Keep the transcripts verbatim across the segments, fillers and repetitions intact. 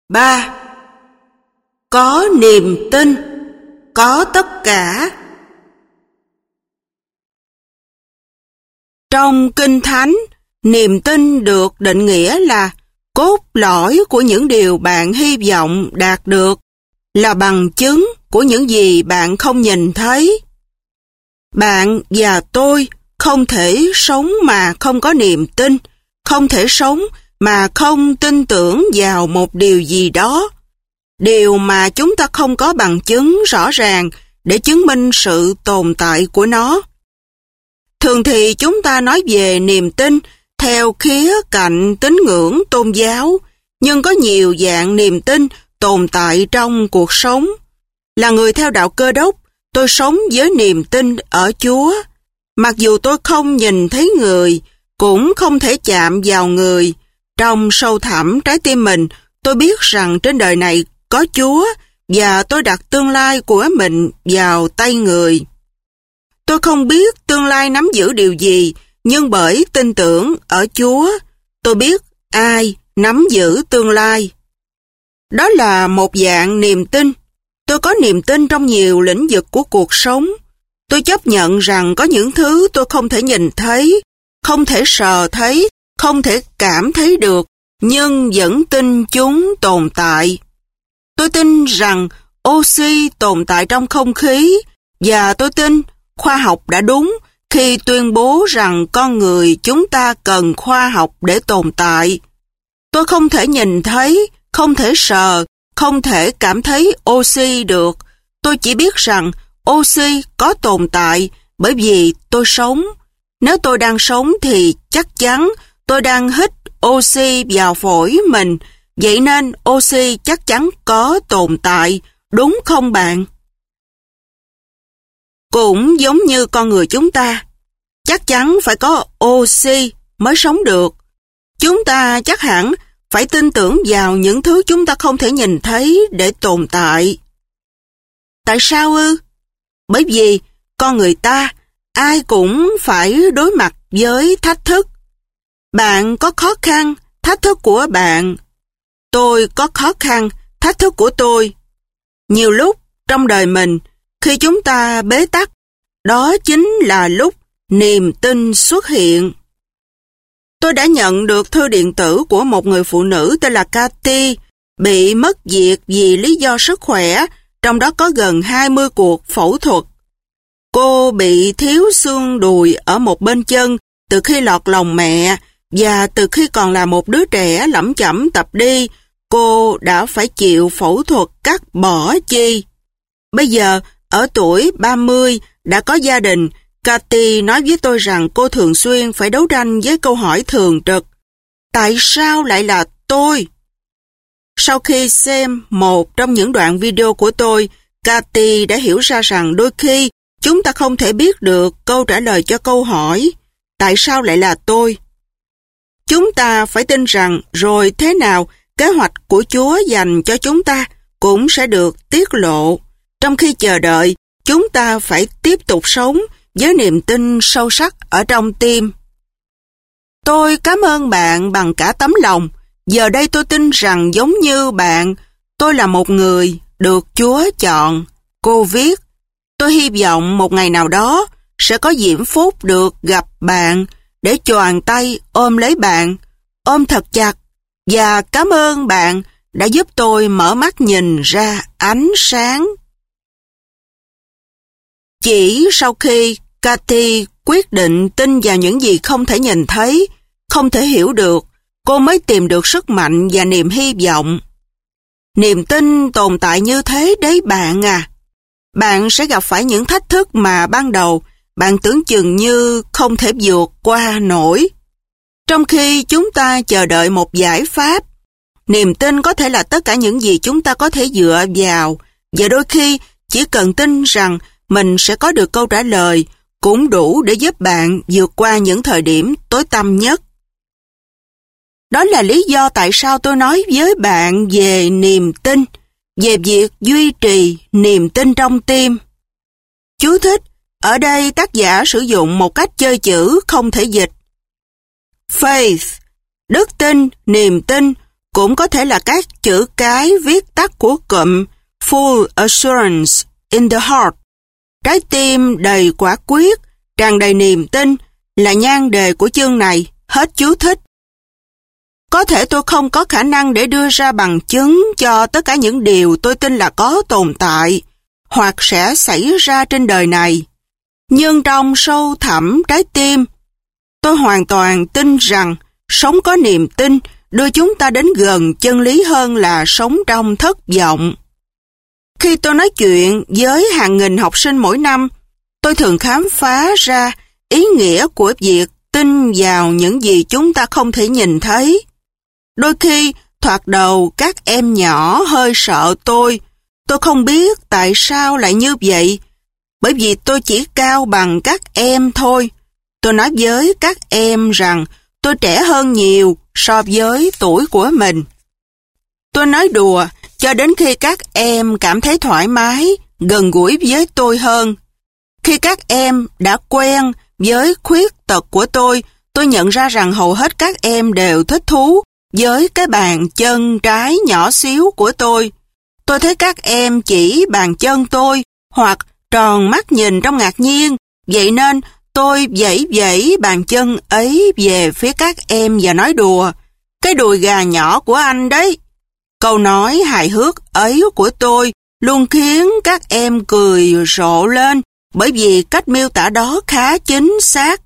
ba. Có niềm tin, có tất cả. Trong Kinh Thánh, niềm tin được định nghĩa là cốt lõi của những điều bạn hy vọng đạt được, là bằng chứng của những gì bạn không nhìn thấy. Bạn và tôi không thể sống mà không có niềm tin, không thể sống mà không tin tưởng vào một điều gì đó. Điều mà chúng ta không có bằng chứng rõ ràng để chứng minh sự tồn tại của nó. Thường thì chúng ta nói về niềm tin theo khía cạnh tín ngưỡng tôn giáo, nhưng có nhiều dạng niềm tin tồn tại trong cuộc sống. Là người theo đạo Cơ Đốc, tôi sống với niềm tin ở Chúa. Mặc dù tôi không nhìn thấy người, cũng không thể chạm vào người, trong sâu thẳm trái tim mình, tôi biết rằng trên đời này có Chúa và tôi đặt tương lai của mình vào tay người. Tôi không biết tương lai nắm giữ điều gì, nhưng bởi tin tưởng ở Chúa, tôi biết ai nắm giữ tương lai. Đó là một dạng niềm tin. Tôi có niềm tin trong nhiều lĩnh vực của cuộc sống. Tôi chấp nhận rằng có những thứ tôi không thể nhìn thấy, không thể sờ thấy, không thể cảm thấy được, nhưng vẫn tin chúng tồn tại. Tôi tin rằng oxy tồn tại trong không khí, và tôi tin khoa học đã đúng khi tuyên bố rằng con người chúng ta cần khoa học để tồn tại. Tôi không thể nhìn thấy, không thể sờ, không thể cảm thấy oxy được. Tôi chỉ biết rằng oxy có tồn tại bởi vì tôi sống. Nếu tôi đang sống thì chắc chắn tôi đang hít oxy vào phổi mình. Vậy nên oxy chắc chắn có tồn tại, đúng không bạn? Cũng giống như con người chúng ta, chắc chắn phải có oxy mới sống được. Chúng ta chắc hẳn phải tin tưởng vào những thứ chúng ta không thể nhìn thấy để tồn tại. Tại sao ư? Bởi vì con người ta, ai cũng phải đối mặt với thách thức. Bạn có khó khăn, thách thức của bạn. Tôi có khó khăn, thách thức của tôi. Nhiều lúc trong đời mình, khi chúng ta bế tắc, đó chính là lúc niềm tin xuất hiện. Tôi đã nhận được thư điện tử của một người phụ nữ tên là Cathy, bị mất việc vì lý do sức khỏe, trong đó có gần hai mươi cuộc phẫu thuật. Cô bị thiếu xương đùi ở một bên chân từ khi lọt lòng mẹ, và từ khi còn là một đứa trẻ lẩm chẩm tập đi, cô đã phải chịu phẫu thuật cắt bỏ chi. Bây giờ, ở tuổi ba mươi, đã có gia đình, Cathy nói với tôi rằng cô thường xuyên phải đấu tranh với câu hỏi thường trực: tại sao lại là tôi? Sau khi xem một trong những đoạn video của tôi, Cathy đã hiểu ra rằng đôi khi chúng ta không thể biết được câu trả lời cho câu hỏi tại sao lại là tôi. Chúng ta phải tin rằng rồi thế nào kế hoạch của Chúa dành cho chúng ta cũng sẽ được tiết lộ. Trong khi chờ đợi, chúng ta phải tiếp tục sống với niềm tin sâu sắc ở trong tim. Tôi cảm ơn bạn bằng cả tấm lòng. Giờ đây tôi tin rằng giống như bạn, tôi là một người được Chúa chọn. Cô viết, tôi hy vọng một ngày nào đó sẽ có diễm phúc được gặp bạn để choàng tay ôm lấy bạn, ôm thật chặt, và cảm ơn bạn đã giúp tôi mở mắt nhìn ra ánh sáng. Chỉ sau khi Cathy quyết định tin vào những gì không thể nhìn thấy, không thể hiểu được, cô mới tìm được sức mạnh và niềm hy vọng. Niềm tin tồn tại như thế đấy bạn à. Bạn sẽ gặp phải những thách thức mà ban đầu bạn tưởng chừng như không thể vượt qua nổi. Trong khi chúng ta chờ đợi một giải pháp, niềm tin có thể là tất cả những gì chúng ta có thể dựa vào, và đôi khi chỉ cần tin rằng mình sẽ có được câu trả lời cũng đủ để giúp bạn vượt qua những thời điểm tối tăm nhất. Đó là lý do tại sao tôi nói với bạn về niềm tin, về việc duy trì niềm tin trong tim. Chú thích, ở đây tác giả sử dụng một cách chơi chữ không thể dịch. Faith, đức tin, niềm tin cũng có thể là các chữ cái viết tắt của cụm Full Assurance in the Heart. Trái tim đầy quả quyết, tràn đầy niềm tin là nhan đề của chương này, hết chú thích. Có thể tôi không có khả năng để đưa ra bằng chứng cho tất cả những điều tôi tin là có tồn tại hoặc sẽ xảy ra trên đời này. Nhưng trong sâu thẳm trái tim, tôi hoàn toàn tin rằng sống có niềm tin đưa chúng ta đến gần chân lý hơn là sống trong thất vọng. Khi tôi nói chuyện với hàng nghìn học sinh mỗi năm, tôi thường khám phá ra ý nghĩa của việc tin vào những gì chúng ta không thể nhìn thấy. Đôi khi, thoạt đầu các em nhỏ hơi sợ tôi. Tôi không biết tại sao lại như vậy. Bởi vì tôi chỉ cao bằng các em thôi. Tôi nói với các em rằng tôi trẻ hơn nhiều so với tuổi của mình. Tôi nói đùa cho đến khi các em cảm thấy thoải mái, gần gũi với tôi hơn. Khi các em đã quen với khuyết tật của tôi, tôi nhận ra rằng hầu hết các em đều thích thú với cái bàn chân trái nhỏ xíu của tôi. Tôi thấy các em chỉ bàn chân tôi hoặc tròn mắt nhìn trong ngạc nhiên. Vậy nên tôi vẫy vẫy bàn chân ấy về phía các em và nói đùa, cái đùi gà nhỏ của anh đấy. Câu nói hài hước ấy của tôi luôn khiến các em cười rộ lên bởi vì cách miêu tả đó khá chính xác.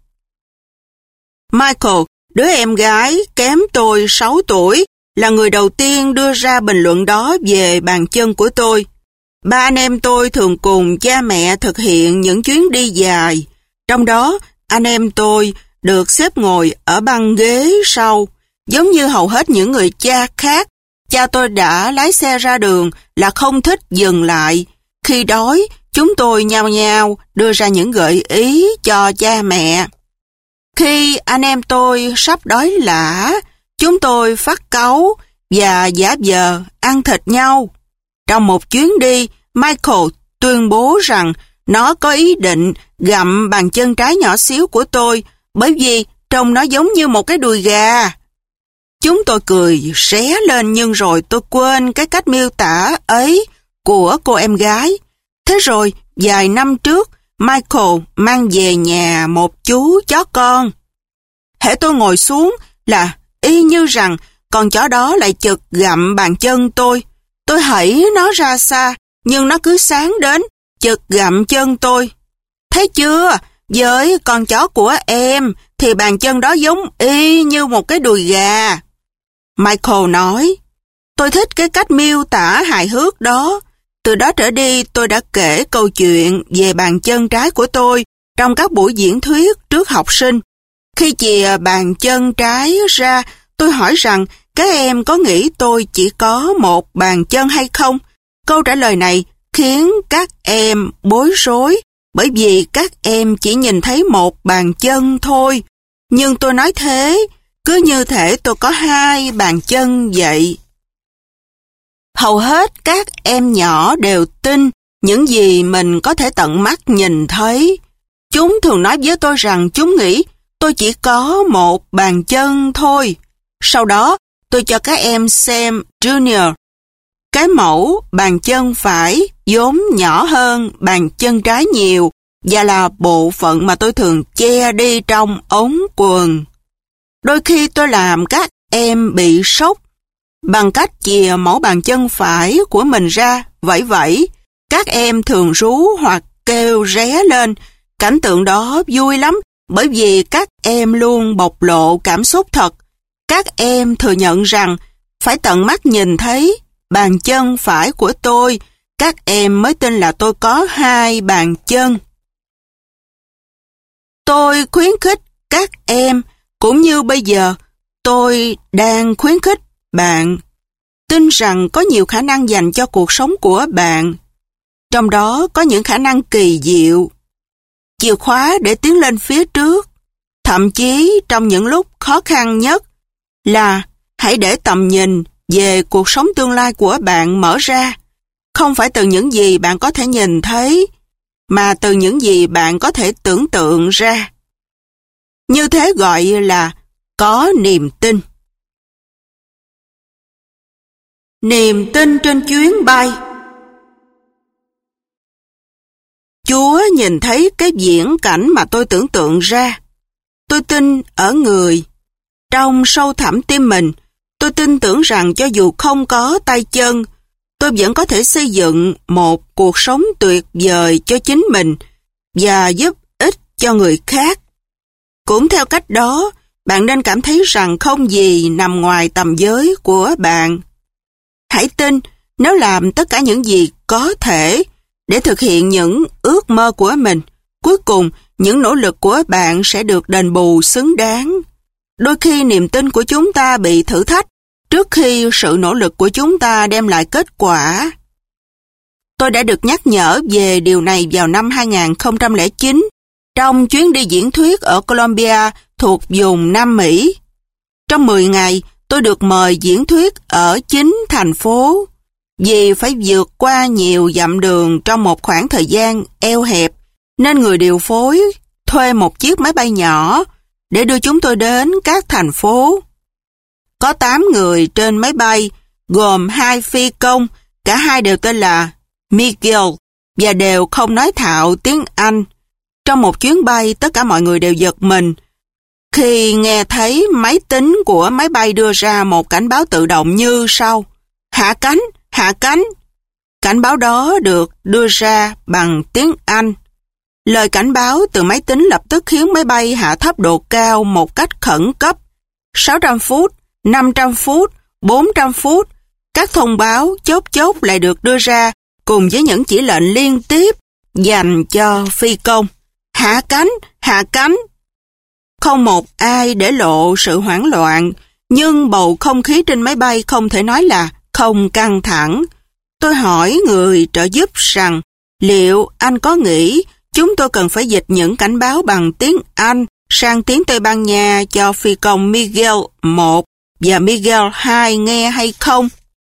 Michael, đứa em gái kém tôi sáu tuổi, là người đầu tiên đưa ra bình luận đó về bàn chân của tôi. Ba anh em tôi thường cùng cha mẹ thực hiện những chuyến đi dài. Trong đó, anh em tôi được xếp ngồi ở băng ghế sau. Giống như hầu hết những người cha khác, cha tôi đã lái xe ra đường là không thích dừng lại. Khi đói, chúng tôi nhao nhao đưa ra những gợi ý cho cha mẹ. Khi anh em tôi sắp đói lả, chúng tôi phát cáu và giả vờ ăn thịt nhau. Trong một chuyến đi, Michael tuyên bố rằng nó có ý định gặm bàn chân trái nhỏ xíu của tôi bởi vì trông nó giống như một cái đùi gà. Chúng tôi cười ré lên nhưng rồi tôi quên cái cách miêu tả ấy của cô em gái. Thế rồi, vài năm trước, Michael mang về nhà một chú chó con. Hễ tôi ngồi xuống là y như rằng con chó đó lại chực gặm bàn chân tôi. Tôi hãy nó ra xa, nhưng nó cứ sáng đến, chực gặm chân tôi. Thấy chưa, với con chó của em thì bàn chân đó giống y như một cái đùi gà. Michael nói, tôi thích cái cách miêu tả hài hước đó. Từ đó trở đi tôi đã kể câu chuyện về bàn chân trái của tôi trong các buổi diễn thuyết trước học sinh. Khi chìa bàn chân trái ra, tôi hỏi rằng các em có nghĩ tôi chỉ có một bàn chân hay không? Câu trả lời này khiến các em bối rối bởi vì các em chỉ nhìn thấy một bàn chân thôi. Nhưng tôi nói thế, cứ như thể tôi có hai bàn chân vậy. Hầu hết các em nhỏ đều tin những gì mình có thể tận mắt nhìn thấy. Chúng thường nói với tôi rằng chúng nghĩ tôi chỉ có một bàn chân thôi. Sau đó, tôi cho các em xem Junior. Cái mẫu bàn chân phải vốn nhỏ hơn bàn chân trái nhiều và là bộ phận mà tôi thường che đi trong ống quần. Đôi khi tôi làm các em bị sốc bằng cách chìa mẫu bàn chân phải của mình ra, vẫy vẫy. Các em thường rú hoặc kêu ré lên. Cảnh tượng đó vui lắm bởi vì các em luôn bộc lộ cảm xúc thật. Các em thừa nhận rằng phải tận mắt nhìn thấy bàn chân phải của tôi, các em mới tin là tôi có hai bàn chân. Tôi khuyến khích các em, cũng như bây giờ tôi đang khuyến khích bạn, tin rằng có nhiều khả năng dành cho cuộc sống của bạn. Trong đó có những khả năng kỳ diệu, chìa khóa để tiến lên phía trước, thậm chí trong những lúc khó khăn nhất, là hãy để tầm nhìn về cuộc sống tương lai của bạn mở ra, không phải từ những gì bạn có thể nhìn thấy, mà từ những gì bạn có thể tưởng tượng ra. Như thế gọi là có niềm tin. Niềm tin trên chuyến bay. Chúa nhìn thấy cái viễn cảnh mà tôi tưởng tượng ra. Tôi tin ở người. Trong sâu thẳm tim mình, tôi tin tưởng rằng cho dù không có tay chân, tôi vẫn có thể xây dựng một cuộc sống tuyệt vời cho chính mình và giúp ích cho người khác. Cũng theo cách đó, bạn nên cảm thấy rằng không gì nằm ngoài tầm giới của bạn. Hãy tin, nếu làm tất cả những gì có thể để thực hiện những ước mơ của mình, cuối cùng những nỗ lực của bạn sẽ được đền bù xứng đáng. Đôi khi niềm tin của chúng ta bị thử thách trước khi sự nỗ lực của chúng ta đem lại kết quả. Tôi đã được nhắc nhở về điều này vào năm hai nghìn không trăm lẻ chín trong chuyến đi diễn thuyết ở Colombia thuộc vùng Nam Mỹ. Trong mười ngày, tôi được mời diễn thuyết ở chính thành phố. Vì phải vượt qua nhiều dặm đường trong một khoảng thời gian eo hẹp, nên người điều phối thuê một chiếc máy bay nhỏ để đưa chúng tôi đến các thành phố. Có tám người trên máy bay, gồm hai phi công, cả hai đều tên là Miguel và đều không nói thạo tiếng Anh. Trong một chuyến bay, tất cả mọi người đều giật mình khi nghe thấy máy tính của máy bay đưa ra một cảnh báo tự động như sau: hạ cánh, hạ cánh. Cảnh báo đó được đưa ra bằng tiếng Anh. Lời cảnh báo từ máy tính lập tức khiến máy bay hạ thấp độ cao một cách khẩn cấp. sáu trăm phút, năm trăm phút, bốn trăm phút, các thông báo chốt chốt lại được đưa ra cùng với những chỉ lệnh liên tiếp dành cho phi công. Hạ cánh, hạ cánh. Không một ai để lộ sự hoảng loạn, nhưng bầu không khí trên máy bay không thể nói là không căng thẳng. Tôi hỏi người trợ giúp rằng liệu anh có nghĩ chúng tôi cần phải dịch những cảnh báo bằng tiếng Anh sang tiếng Tây Ban Nha cho phi công Miguel một và Miguel hai nghe hay không?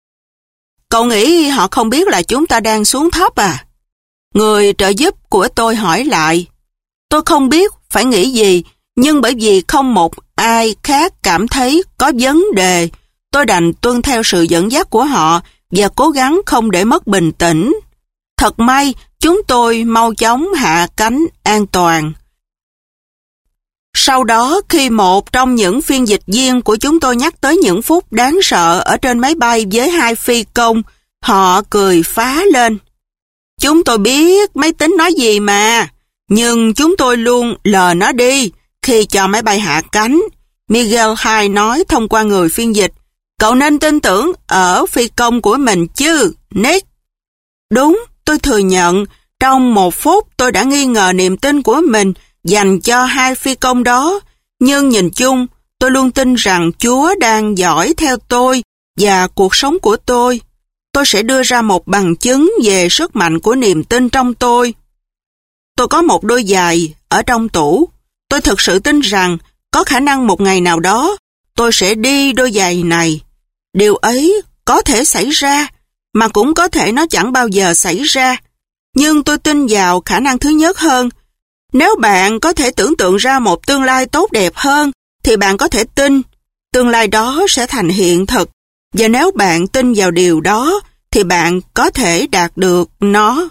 Cậu nghĩ họ không biết là chúng ta đang xuống thấp à? Người trợ giúp của tôi hỏi lại. Tôi không biết phải nghĩ gì, nhưng bởi vì không một ai khác cảm thấy có vấn đề, tôi đành tuân theo sự dẫn dắt của họ và cố gắng không để mất bình tĩnh. Thật may, chúng tôi mau chóng hạ cánh an toàn. Sau đó, khi một trong những phiên dịch viên của chúng tôi nhắc tới những phút đáng sợ ở trên máy bay với hai phi công, họ cười phá lên. Chúng tôi biết máy tính nói gì mà, nhưng chúng tôi luôn lờ nó đi khi cho máy bay hạ cánh. Miguel hai nói thông qua người phiên dịch, cậu nên tin tưởng ở phi công của mình chứ, Nick. Đúng, tôi thừa nhận, trong một phút tôi đã nghi ngờ niềm tin của mình dành cho hai phi công đó, nhưng nhìn chung, tôi luôn tin rằng Chúa đang dõi theo tôi và cuộc sống của tôi. Tôi sẽ đưa ra một bằng chứng về sức mạnh của niềm tin trong tôi. Tôi có một đôi giày ở trong tủ. Tôi thực sự tin rằng có khả năng một ngày nào đó tôi sẽ đi đôi giày này. Điều ấy có thể xảy ra, mà cũng có thể nó chẳng bao giờ xảy ra. Nhưng tôi tin vào khả năng thứ nhất hơn. Nếu bạn có thể tưởng tượng ra một tương lai tốt đẹp hơn, thì bạn có thể tin tương lai đó sẽ thành hiện thực. Và nếu bạn tin vào điều đó, thì bạn có thể đạt được nó.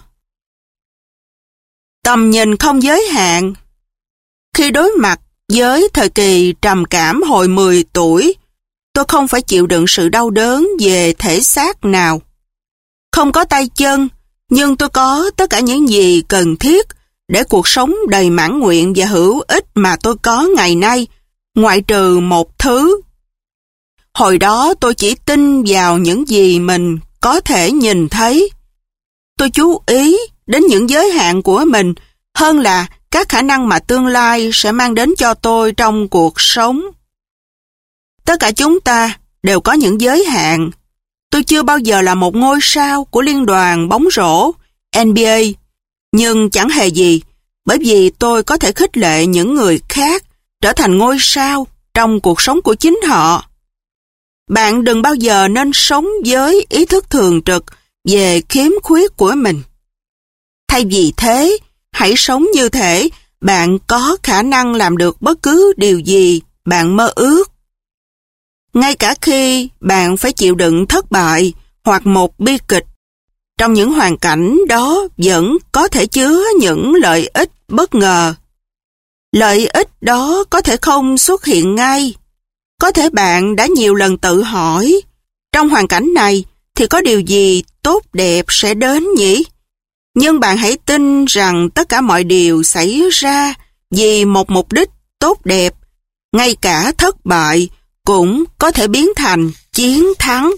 Tầm nhìn không giới hạn. Khi đối mặt với thời kỳ trầm cảm hồi mười tuổi, tôi không phải chịu đựng sự đau đớn về thể xác nào. Không có tay chân, nhưng tôi có tất cả những gì cần thiết để cuộc sống đầy mãn nguyện và hữu ích mà tôi có ngày nay, ngoại trừ một thứ. Hồi đó tôi chỉ tin vào những gì mình có thể nhìn thấy. Tôi chú ý đến những giới hạn của mình hơn là các khả năng mà tương lai sẽ mang đến cho tôi trong cuộc sống. Tất cả chúng ta đều có những giới hạn. Tôi chưa bao giờ là một ngôi sao của liên đoàn bóng rổ N B A, nhưng chẳng hề gì, bởi vì tôi có thể khích lệ những người khác trở thành ngôi sao trong cuộc sống của chính họ. Bạn đừng bao giờ nên sống với ý thức thường trực về khiếm khuyết của mình. Thay vì thế, hãy sống như thể bạn có khả năng làm được bất cứ điều gì bạn mơ ước. Ngay cả khi bạn phải chịu đựng thất bại hoặc một bi kịch. Trong những hoàn cảnh đó vẫn có thể chứa những lợi ích bất ngờ. Lợi ích đó có thể không xuất hiện ngay. Có thể bạn đã nhiều lần tự hỏi, trong hoàn cảnh này thì có điều gì tốt đẹp sẽ đến nhỉ? Nhưng bạn hãy tin rằng tất cả mọi điều xảy ra vì một mục đích tốt đẹp. Ngay cả thất bại cũng có thể biến thành chiến thắng.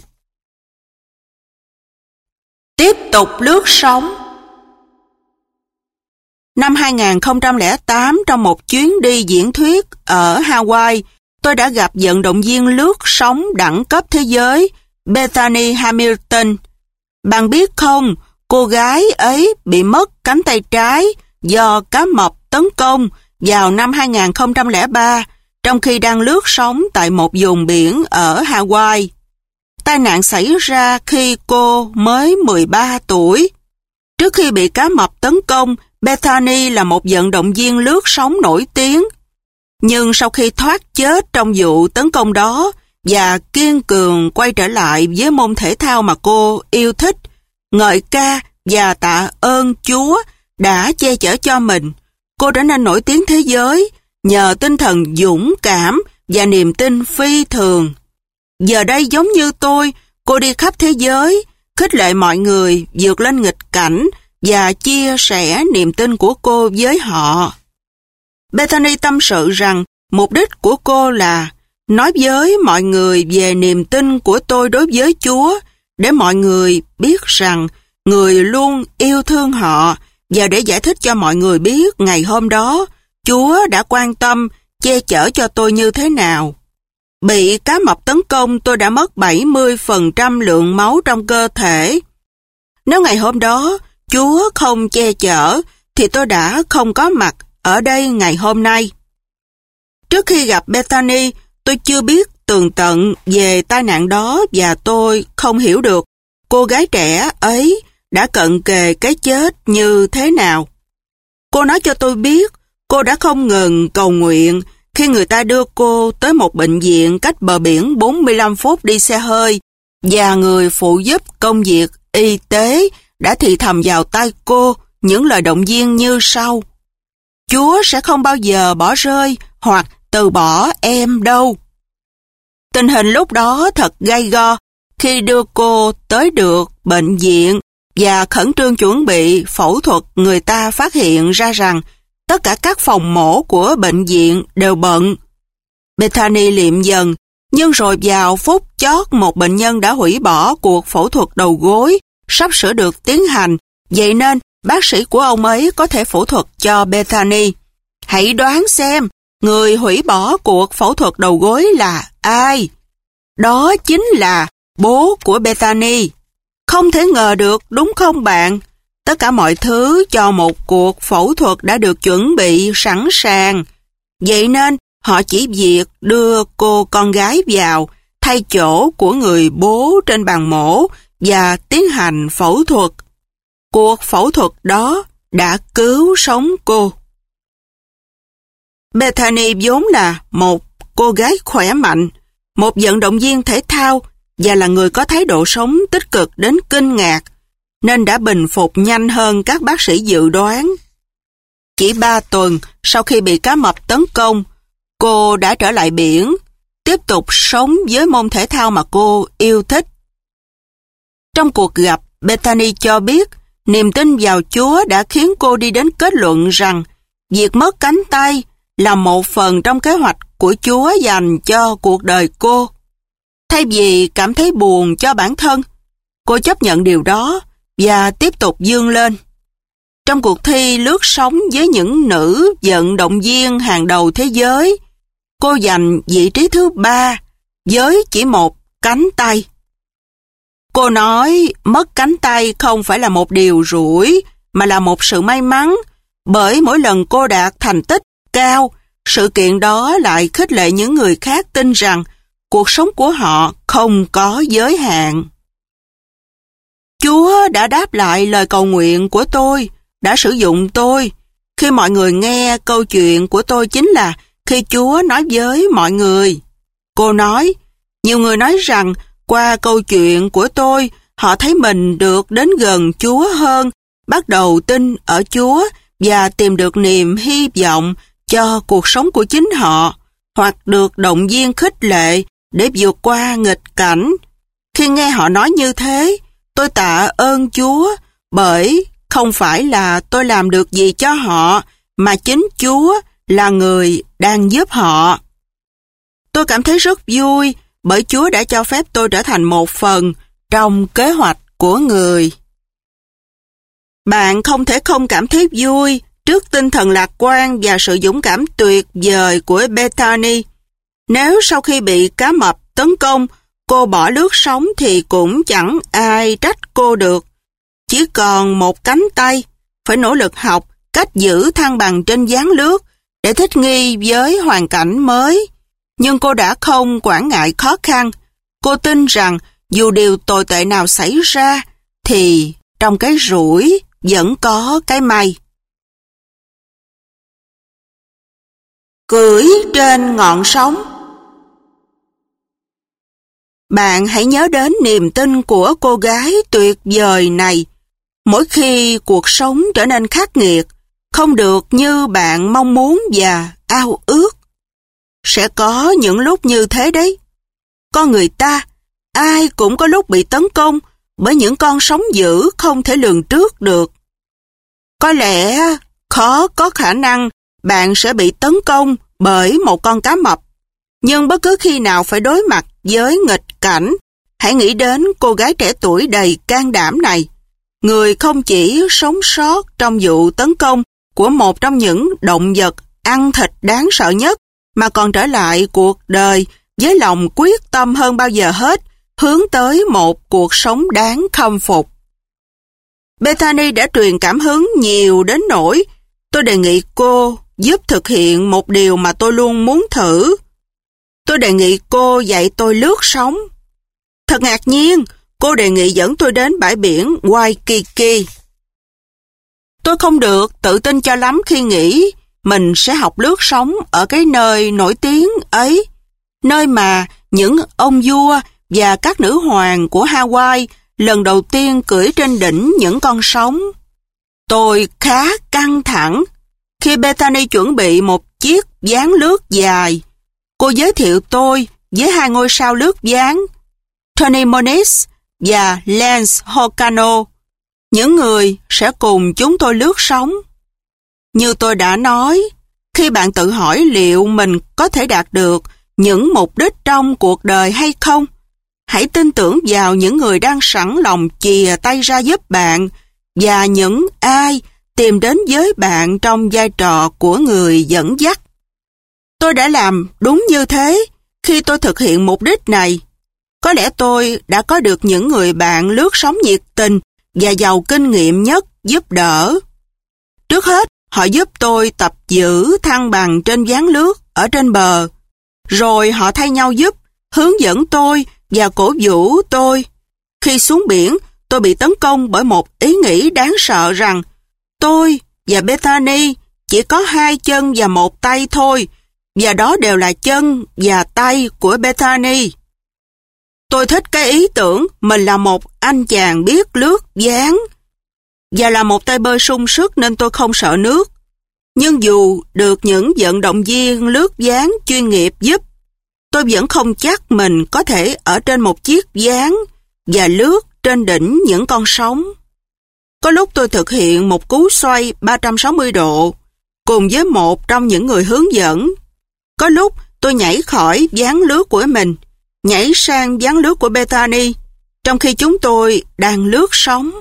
Tiếp tục lướt sóng. Năm hai nghìn không trăm lẻ tám, trong một chuyến đi diễn thuyết ở Hawaii, tôi đã gặp vận động viên lướt sóng đẳng cấp thế giới Bethany Hamilton. Bạn biết không, cô gái ấy bị mất cánh tay trái do cá mập tấn công vào năm hai nghìn không trăm lẻ ba, trong khi đang lướt sóng tại một vùng biển ở Hawaii. Tai nạn xảy ra khi cô mới mười ba tuổi. Trước khi bị cá mập tấn công, Bethany là một vận động viên lướt sóng nổi tiếng. Nhưng sau khi thoát chết trong vụ tấn công đó và kiên cường quay trở lại với môn thể thao mà cô yêu thích, ngợi ca và tạ ơn Chúa đã che chở cho mình, cô trở nên nổi tiếng thế giới nhờ tinh thần dũng cảm và niềm tin phi thường. Giờ đây giống như tôi, cô đi khắp thế giới, khích lệ mọi người vượt lên nghịch cảnh và chia sẻ niềm tin của cô với họ. Bethany tâm sự rằng mục đích của cô là nói với mọi người về niềm tin của tôi đối với Chúa, để mọi người biết rằng người luôn yêu thương họ, và để giải thích cho mọi người biết ngày hôm đó Chúa đã quan tâm, che chở cho tôi như thế nào. Bị cá mập tấn công, tôi đã mất bảy mươi phần trăm lượng máu trong cơ thể. Nếu ngày hôm đó Chúa không che chở, thì tôi đã không có mặt ở đây ngày hôm nay. Trước khi gặp Bethany, tôi chưa biết tường tận về tai nạn đó và tôi không hiểu được cô gái trẻ ấy đã cận kề cái chết như thế nào. Cô nói cho tôi biết cô đã không ngừng cầu nguyện khi người ta đưa cô tới một bệnh viện cách bờ biển bốn mươi lăm phút đi xe hơi, và người phụ giúp công việc y tế đã thì thầm vào tai cô những lời động viên như sau: Chúa sẽ không bao giờ bỏ rơi hoặc từ bỏ em đâu. Tình hình lúc đó thật gay go khi đưa cô tới được bệnh viện và khẩn trương chuẩn bị phẫu thuật. Người ta phát hiện ra rằng tất cả các phòng mổ của bệnh viện đều bận. Bethany liệm dần, nhưng rồi vào phút chót một bệnh nhân đã hủy bỏ cuộc phẫu thuật đầu gối sắp sửa được tiến hành, vậy nên bác sĩ của ông ấy có thể phẫu thuật cho Bethany. Hãy đoán xem, người hủy bỏ cuộc phẫu thuật đầu gối là ai? Đó chính là bố của Bethany. Không thể ngờ được, đúng không bạn? Tất cả mọi thứ cho một cuộc phẫu thuật đã được chuẩn bị sẵn sàng. Vậy nên họ chỉ việc đưa cô con gái vào, thay chỗ của người bố trên bàn mổ và tiến hành phẫu thuật. Cuộc phẫu thuật đó đã cứu sống cô. Bethany vốn là một cô gái khỏe mạnh, một vận động viên thể thao và là người có thái độ sống tích cực đến kinh ngạc, nên đã bình phục nhanh hơn các bác sĩ dự đoán. Chỉ ba tuần sau khi bị cá mập tấn công, cô đã trở lại biển, tiếp tục sống với môn thể thao mà cô yêu thích. Trong cuộc gặp, Bethany cho biết niềm tin vào Chúa đã khiến cô đi đến kết luận rằng việc mất cánh tay là một phần trong kế hoạch của Chúa dành cho cuộc đời cô. Thay vì cảm thấy buồn cho bản thân, cô chấp nhận điều đó và tiếp tục vươn lên. Trong cuộc thi lướt sóng với những nữ vận động viên hàng đầu thế giới, cô giành vị trí thứ ba với chỉ một cánh tay. Cô nói mất cánh tay không phải là một điều rủi, mà là một sự may mắn, bởi mỗi lần cô đạt thành tích cao, sự kiện đó lại khích lệ những người khác tin rằng cuộc sống của họ không có giới hạn. Chúa đã đáp lại lời cầu nguyện của tôi, đã sử dụng tôi. Khi mọi người nghe câu chuyện của tôi chính là khi Chúa nói với mọi người. Cô nói, nhiều người nói rằng qua câu chuyện của tôi, họ thấy mình được đến gần Chúa hơn, bắt đầu tin ở Chúa và tìm được niềm hy vọng cho cuộc sống của chính họ, hoặc được động viên khích lệ để vượt qua nghịch cảnh. Khi nghe họ nói như thế, tôi tạ ơn Chúa, bởi không phải là tôi làm được gì cho họ, mà chính Chúa là người đang giúp họ. Tôi cảm thấy rất vui bởi Chúa đã cho phép tôi trở thành một phần trong kế hoạch của người. Bạn không thể không cảm thấy vui trước tinh thần lạc quan và sự dũng cảm tuyệt vời của Bethany. Nếu sau khi bị cá mập tấn công, cô bỏ lướt sóng thì cũng chẳng ai trách cô được. Chỉ còn một cánh tay, phải nỗ lực học cách giữ thăng bằng trên ván lướt để thích nghi với hoàn cảnh mới. Nhưng cô đã không quản ngại khó khăn. Cô tin rằng dù điều tồi tệ nào xảy ra, thì trong cái rủi vẫn có cái may. Cưỡi trên ngọn sóng. Bạn hãy nhớ đến niềm tin của cô gái tuyệt vời này. Mỗi khi cuộc sống trở nên khắc nghiệt, không được như bạn mong muốn và ao ước, sẽ có những lúc như thế đấy. Con người ta, ai cũng có lúc bị tấn công bởi những con sóng dữ không thể lường trước được. Có lẽ khó có khả năng bạn sẽ bị tấn công bởi một con cá mập, nhưng bất cứ khi nào phải đối mặt với nghịch cảnh, hãy nghĩ đến cô gái trẻ tuổi đầy can đảm này. Người không chỉ sống sót trong vụ tấn công của một trong những động vật ăn thịt đáng sợ nhất, mà còn trở lại cuộc đời với lòng quyết tâm hơn bao giờ hết, hướng tới một cuộc sống đáng khâm phục. Bethany đã truyền cảm hứng nhiều đến nỗi tôi đề nghị cô giúp thực hiện một điều mà tôi luôn muốn thử. Tôi đề nghị cô dạy tôi lướt sóng. Thật ngạc nhiên, cô đề nghị dẫn tôi đến bãi biển Waikiki. Tôi không được tự tin cho lắm khi nghĩ mình sẽ học lướt sóng ở cái nơi nổi tiếng ấy, nơi mà những ông vua và các nữ hoàng của Hawaii lần đầu tiên cưỡi trên đỉnh những con sóng. Tôi khá căng thẳng khi Bethany chuẩn bị một chiếc ván lướt dài. Cô giới thiệu tôi với hai ngôi sao lướt ván, Tony Moniz và Lance Hocano, những người sẽ cùng chúng tôi lướt sóng. Như tôi đã nói, khi bạn tự hỏi liệu mình có thể đạt được những mục đích trong cuộc đời hay không, hãy tin tưởng vào những người đang sẵn lòng chìa tay ra giúp bạn và những ai tìm đến với bạn trong vai trò của người dẫn dắt. Tôi đã làm đúng như thế khi tôi thực hiện mục đích này. Có lẽ tôi đã có được những người bạn lướt sóng nhiệt tình và giàu kinh nghiệm nhất giúp đỡ. Trước hết, họ giúp tôi tập giữ thăng bằng trên ván lướt ở trên bờ. Rồi họ thay nhau giúp, hướng dẫn tôi và cổ vũ tôi. Khi xuống biển, tôi bị tấn công bởi một ý nghĩ đáng sợ rằng tôi và Bethany chỉ có hai chân và một tay thôi, và đó đều là chân và tay của Bethany. Tôi thích cái ý tưởng mình là một anh chàng biết lướt ván và là một tay bơi sung sức nên tôi không sợ nước. Nhưng dù được những vận động viên lướt ván chuyên nghiệp giúp, tôi vẫn không chắc mình có thể ở trên một chiếc ván và lướt trên đỉnh những con sóng. Có lúc tôi thực hiện một cú xoay ba trăm sáu mươi độ cùng với một trong những người hướng dẫn. Có lúc tôi nhảy khỏi ván lướt của mình, nhảy sang ván lướt của Bethany, trong khi chúng tôi đang lướt sóng.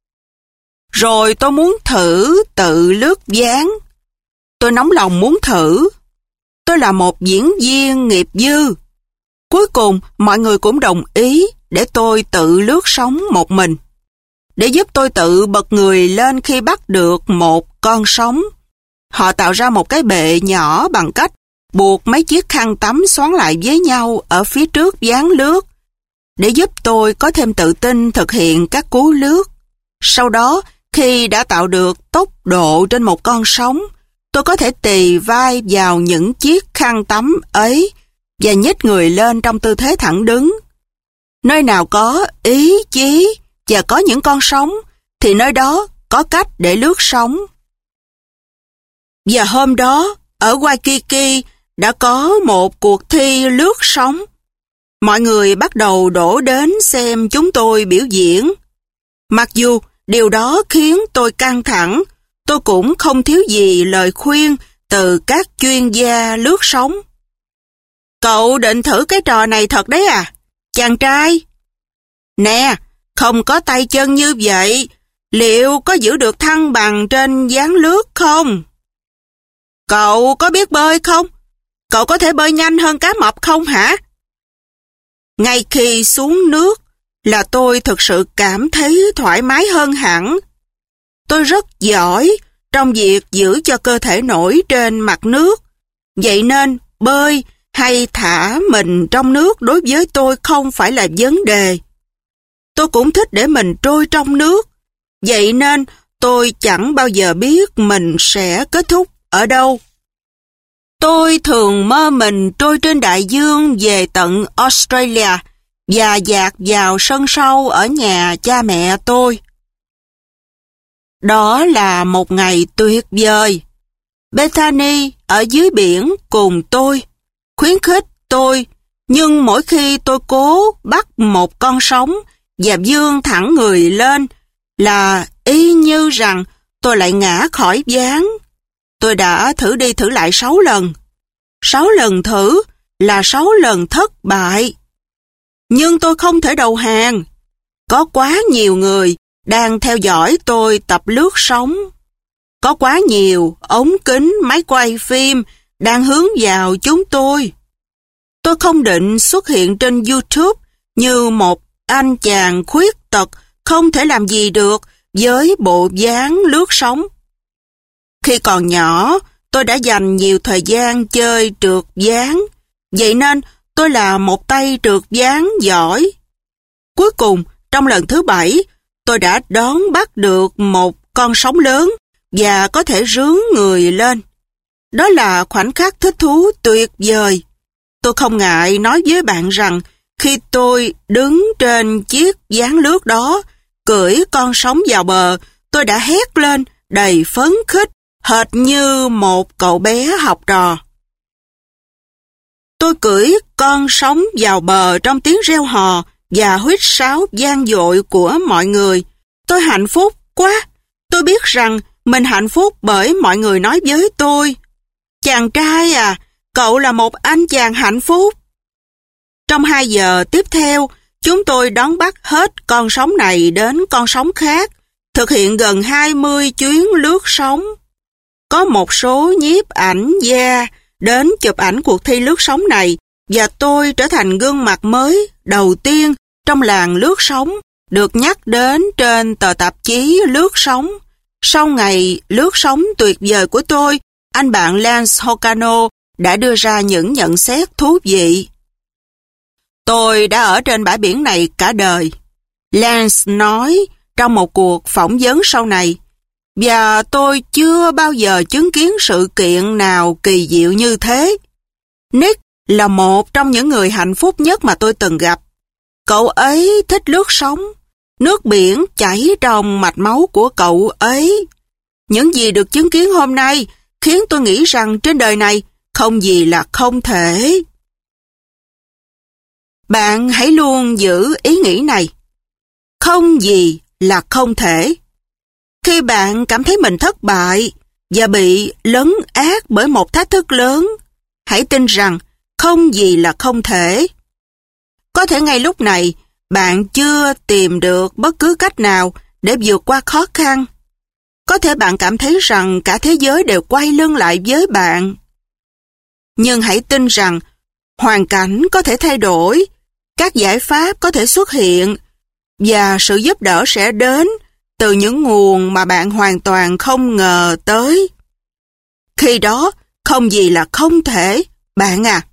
Rồi tôi muốn thử tự lướt ván. Tôi nóng lòng muốn thử. Tôi là một diễn viên nghiệp dư. Cuối cùng, mọi người cũng đồng ý để tôi tự lướt sóng một mình. Để giúp tôi tự bật người lên khi bắt được một con sóng, họ tạo ra một cái bệ nhỏ bằng cách buộc mấy chiếc khăn tắm xoắn lại với nhau ở phía trước ván lướt, để giúp tôi có thêm tự tin thực hiện các cú lướt. Sau đó, khi đã tạo được tốc độ trên một con sóng, tôi có thể tì vai vào những chiếc khăn tắm ấy và nhích người lên trong tư thế thẳng đứng. Nơi nào có ý chí và có những con sóng, thì nơi đó có cách để lướt sóng. Và hôm đó, ở Waikiki đã có một cuộc thi lướt sóng. Mọi người bắt đầu đổ đến xem chúng tôi biểu diễn. Mặc dù điều đó khiến tôi căng thẳng, tôi cũng không thiếu gì lời khuyên từ các chuyên gia lướt sóng. Cậu định thử cái trò này thật đấy à, chàng trai? Nè, không có tay chân như vậy, liệu có giữ được thăng bằng trên ván lướt không? Cậu có biết bơi không? Cậu có thể bơi nhanh hơn cá mập không hả? Ngay khi xuống nước là tôi thực sự cảm thấy thoải mái hơn hẳn. Tôi rất giỏi trong việc giữ cho cơ thể nổi trên mặt nước. Vậy nên bơi hay thả mình trong nước đối với tôi không phải là vấn đề. Tôi cũng thích để mình trôi trong nước. Vậy nên tôi chẳng bao giờ biết mình sẽ kết thúc ở đâu. Tôi thường mơ mình trôi trên đại dương về tận Australia và dạt vào sân sau ở nhà cha mẹ tôi. Đó là một ngày tuyệt vời. Bethany ở dưới biển cùng tôi, khuyến khích tôi, nhưng mỗi khi tôi cố bắt một con sóng và vươn thẳng người lên là y như rằng tôi lại ngã khỏi ván. Tôi đã thử đi thử lại sáu lần. Sáu lần thử là sáu lần thất bại. Nhưng tôi không thể đầu hàng. Có quá nhiều người đang theo dõi tôi tập lướt sóng. Có quá nhiều ống kính máy quay phim đang hướng vào chúng tôi. Tôi không định xuất hiện trên YouTube như một anh chàng khuyết tật không thể làm gì được với bộ ván lướt sóng. Khi còn nhỏ, tôi đã dành nhiều thời gian chơi trượt ván, vậy nên tôi là một tay trượt ván giỏi. Cuối cùng, trong lần thứ bảy, tôi đã đón bắt được một con sóng lớn và có thể rướn người lên. Đó là khoảnh khắc thích thú tuyệt vời. Tôi không ngại nói với bạn rằng khi tôi đứng trên chiếc ván lướt đó, cưỡi con sóng vào bờ, tôi đã hét lên đầy phấn khích, hệt như một cậu bé học trò. Tôi cưỡi con sóng vào bờ trong tiếng reo hò và huýt sáo vang dội của mọi người. Tôi hạnh phúc quá. Tôi biết rằng mình hạnh phúc bởi mọi người nói với tôi: chàng trai à, cậu là một anh chàng hạnh phúc. Trong hai giờ tiếp theo, chúng tôi đón bắt hết con sóng này đến con sóng khác, thực hiện gần hai mươi chuyến lướt sóng. Có một số nhiếp ảnh gia đến chụp ảnh cuộc thi lướt sóng này và tôi trở thành gương mặt mới đầu tiên trong làng lướt sóng được nhắc đến trên tờ tạp chí lướt sóng. Sau ngày lướt sóng tuyệt vời của tôi, anh bạn Lance Hokano đã đưa ra những nhận xét thú vị. Tôi đã ở trên bãi biển này cả đời, Lance nói trong một cuộc phỏng vấn sau này, và tôi chưa bao giờ chứng kiến sự kiện nào kỳ diệu như thế. Nick là một trong những người hạnh phúc nhất mà tôi từng gặp. Cậu ấy thích lướt sóng, nước biển chảy trong mạch máu của cậu ấy. Những gì được chứng kiến hôm nay khiến tôi nghĩ rằng trên đời này không gì là không thể. Bạn hãy luôn giữ ý nghĩ này. Không gì là không thể. Khi bạn cảm thấy mình thất bại và bị lấn át bởi một thách thức lớn, hãy tin rằng không gì là không thể. Có thể ngay lúc này, bạn chưa tìm được bất cứ cách nào để vượt qua khó khăn. Có thể bạn cảm thấy rằng cả thế giới đều quay lưng lại với bạn. Nhưng hãy tin rằng hoàn cảnh có thể thay đổi, các giải pháp có thể xuất hiện, và sự giúp đỡ sẽ đến từ những nguồn mà bạn hoàn toàn không ngờ tới. Khi đó, không gì là không thể, bạn à.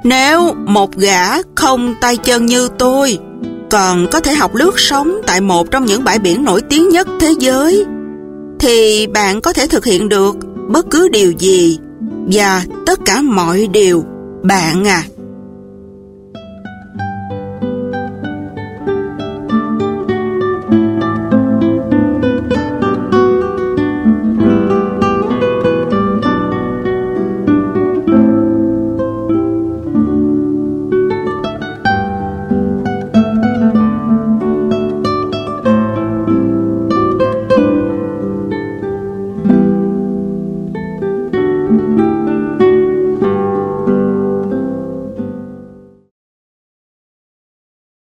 Nếu một gã không tay chân như tôi còn có thể học lướt sóng tại một trong những bãi biển nổi tiếng nhất thế giới, thì bạn có thể thực hiện được bất cứ điều gì và tất cả mọi điều, bạn à.